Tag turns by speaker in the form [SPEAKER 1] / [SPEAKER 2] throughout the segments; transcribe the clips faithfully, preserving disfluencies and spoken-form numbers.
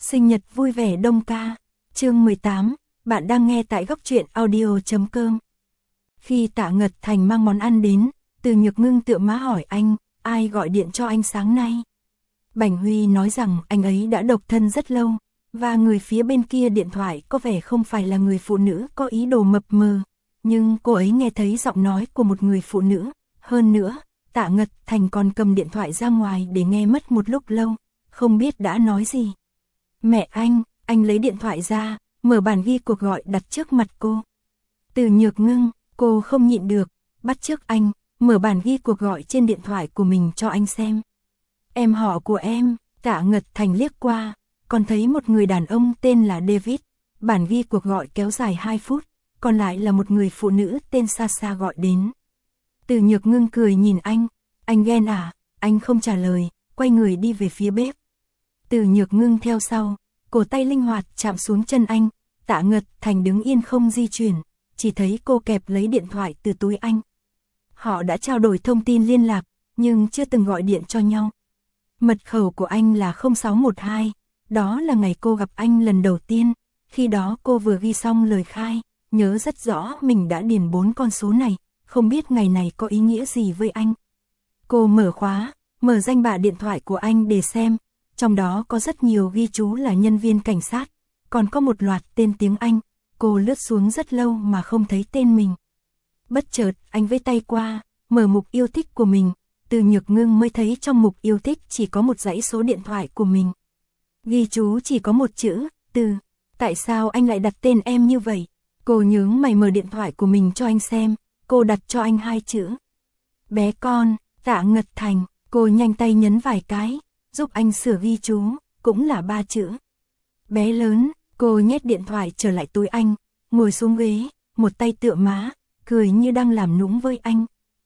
[SPEAKER 1] Sinh nhật vui vẻ Đông ca. Chương mười tám, bạn đang nghe tại góc truyện audio chấm com. Khi Tạ Ngật Thành mang món ăn đến, Từ Nhược Ngưng tựa má hỏi anh, ai gọi điện cho anh sáng nay? Bảnh Huy nói rằng anh ấy đã độc thân rất lâu, và người phía bên kia điện thoại có vẻ không phải là người phụ nữ có ý đồ mập mờ, nhưng cô ấy nghe thấy giọng nói của một người phụ nữ. Hơn nữa, Tạ Ngật Thành còn cầm điện thoại ra ngoài để nghe mất một lúc lâu, không biết đã nói gì. Mẹ anh, anh lấy điện thoại ra, mở bản ghi cuộc gọi đặt trước mặt cô. Từ Nhược Ngưng, cô không nhịn được, bắt chước anh, mở bản ghi cuộc gọi trên điện thoại của mình cho anh xem. Em họ của em, Tạ Ngật Thành liếc qua, còn thấy một người đàn ông tên là David. Bản ghi cuộc gọi kéo dài hai phút, còn lại là một người phụ nữ tên Sasha gọi đến. Từ Nhược Ngưng cười nhìn anh, anh ghen à? Anh không trả lời, quay người đi về phía bếp. Từ Nhược Ngưng theo sau, cổ tay linh hoạt chạm xuống chân anh. Tạ Ngật Thành đứng yên không di chuyển, chỉ thấy cô kẹp lấy điện thoại từ túi anh. Họ đã trao đổi thông tin liên lạc, nhưng chưa từng gọi điện cho nhau. Mật khẩu của anh là không sáu một hai, đó là ngày cô gặp anh lần đầu tiên. Khi đó cô vừa ghi xong lời khai, nhớ rất rõ mình đã điền bốn con số này, không biết ngày này có ý nghĩa gì với anh. Cô mở khóa, mở danh bạ điện thoại của anh để xem, trong đó có rất nhiều ghi chú là nhân viên cảnh sát, còn có một loạt tên tiếng Anh. Cô lướt xuống rất lâu mà không thấy tên mình. Bất chợt, anh vẫy tay qua, mở mục yêu thích của mình. Từ Nhược Ngưng mới thấy trong mục yêu thích chỉ có một dãy số điện thoại của mình. Ghi chú chỉ có một chữ, Từ. Tại sao anh lại đặt tên em như vậy? Cô nhướng mày mở điện thoại của mình cho anh xem, cô đặt cho anh hai chữ. Bé con, Tạ Ngật Thành. Cô nhanh tay nhấn vài cái, giúp anh sửa ghi chú, cũng là ba chữ. Bé lớn. Cô nhét điện thoại trở lại túi anh, ngồi xuống ghế, một tay tựa má, cười như đang làm nũng với anh.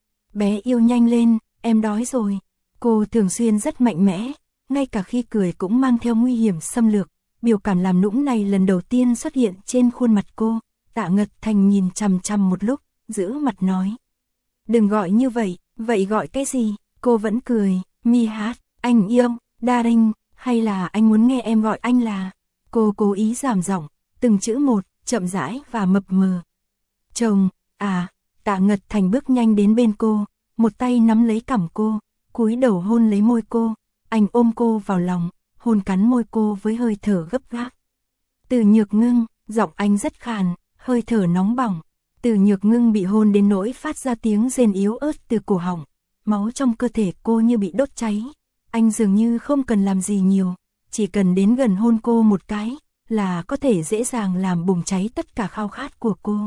[SPEAKER 1] Bé yêu nhanh lên, em đói rồi. Cô thường xuyên rất mạnh mẽ, ngay cả khi cười cũng mang theo nguy hiểm xâm lược. Biểu cảm làm nũng này lần đầu tiên xuất hiện trên khuôn mặt cô. Tạ Ngật Thành nhìn chằm chằm một lúc, giữ mặt nói. Đừng gọi như vậy, vậy gọi cái gì? Cô vẫn cười, mi hát, anh yêu, darling, hay là anh muốn nghe em gọi anh là... Cô cố ý giảm giọng, từng chữ một, chậm rãi và mập mờ. Chồng, à, Tạ Ngật Thành bước nhanh đến bên cô, một tay nắm lấy cằm cô, cúi đầu hôn lấy môi cô. Anh ôm cô vào lòng, hôn cắn môi cô với hơi thở gấp gáp. Từ Nhược Ngưng, giọng anh rất khàn, hơi thở nóng bỏng. Từ Nhược Ngưng bị hôn đến nỗi phát ra tiếng rên yếu ớt từ cổ họng. Máu trong cơ thể cô như bị đốt cháy. Anh dường như không cần làm gì nhiều, chỉ cần đến gần hôn cô một cái, là có thể dễ dàng làm bùng cháy tất cả khao khát của cô.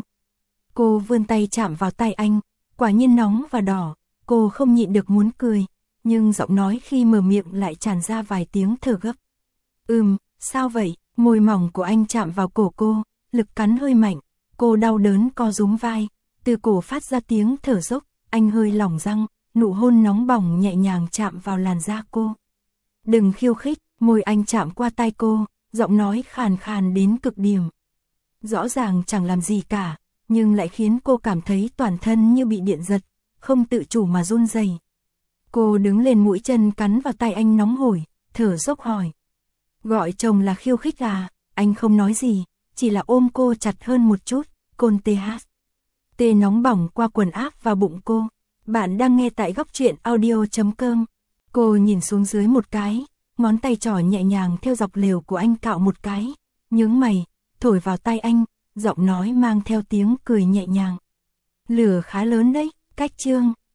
[SPEAKER 1] Cô vươn tay chạm vào tay anh, quả nhiên nóng và đỏ, cô không nhịn được muốn cười, nhưng giọng nói khi mở miệng lại tràn ra vài tiếng thở gấp. Ừm, sao vậy? Môi mỏng của anh chạm vào cổ cô, lực cắn hơi mạnh, cô đau đớn co rúm vai, từ cổ phát ra tiếng thở dốc, anh hơi lỏng răng, nụ hôn nóng bỏng nhẹ nhàng chạm vào làn da cô. Đừng khiêu khích. Môi anh chạm qua tai cô, giọng nói khàn khàn đến cực điểm. Rõ ràng chẳng làm gì cả, nhưng lại khiến cô cảm thấy toàn thân như bị điện giật, không tự chủ mà run rẩy. Cô đứng lên mũi chân cắn vào tay anh nóng hổi, thở dốc hỏi. Gọi chồng là khiêu khích à? Anh không nói gì, chỉ là ôm cô chặt hơn một chút, côn tê hát. Tê nóng bỏng qua quần áp vào bụng cô. Bạn đang nghe tại góc truyện audio chấm com. Cô nhìn xuống dưới một cái. Ngón tay trỏ nhẹ nhàng theo dọc lều của anh cạo một cái, nhướng mày, thổi vào tay anh, giọng nói mang theo tiếng cười nhẹ nhàng. Lửa khá lớn đấy, cách chương.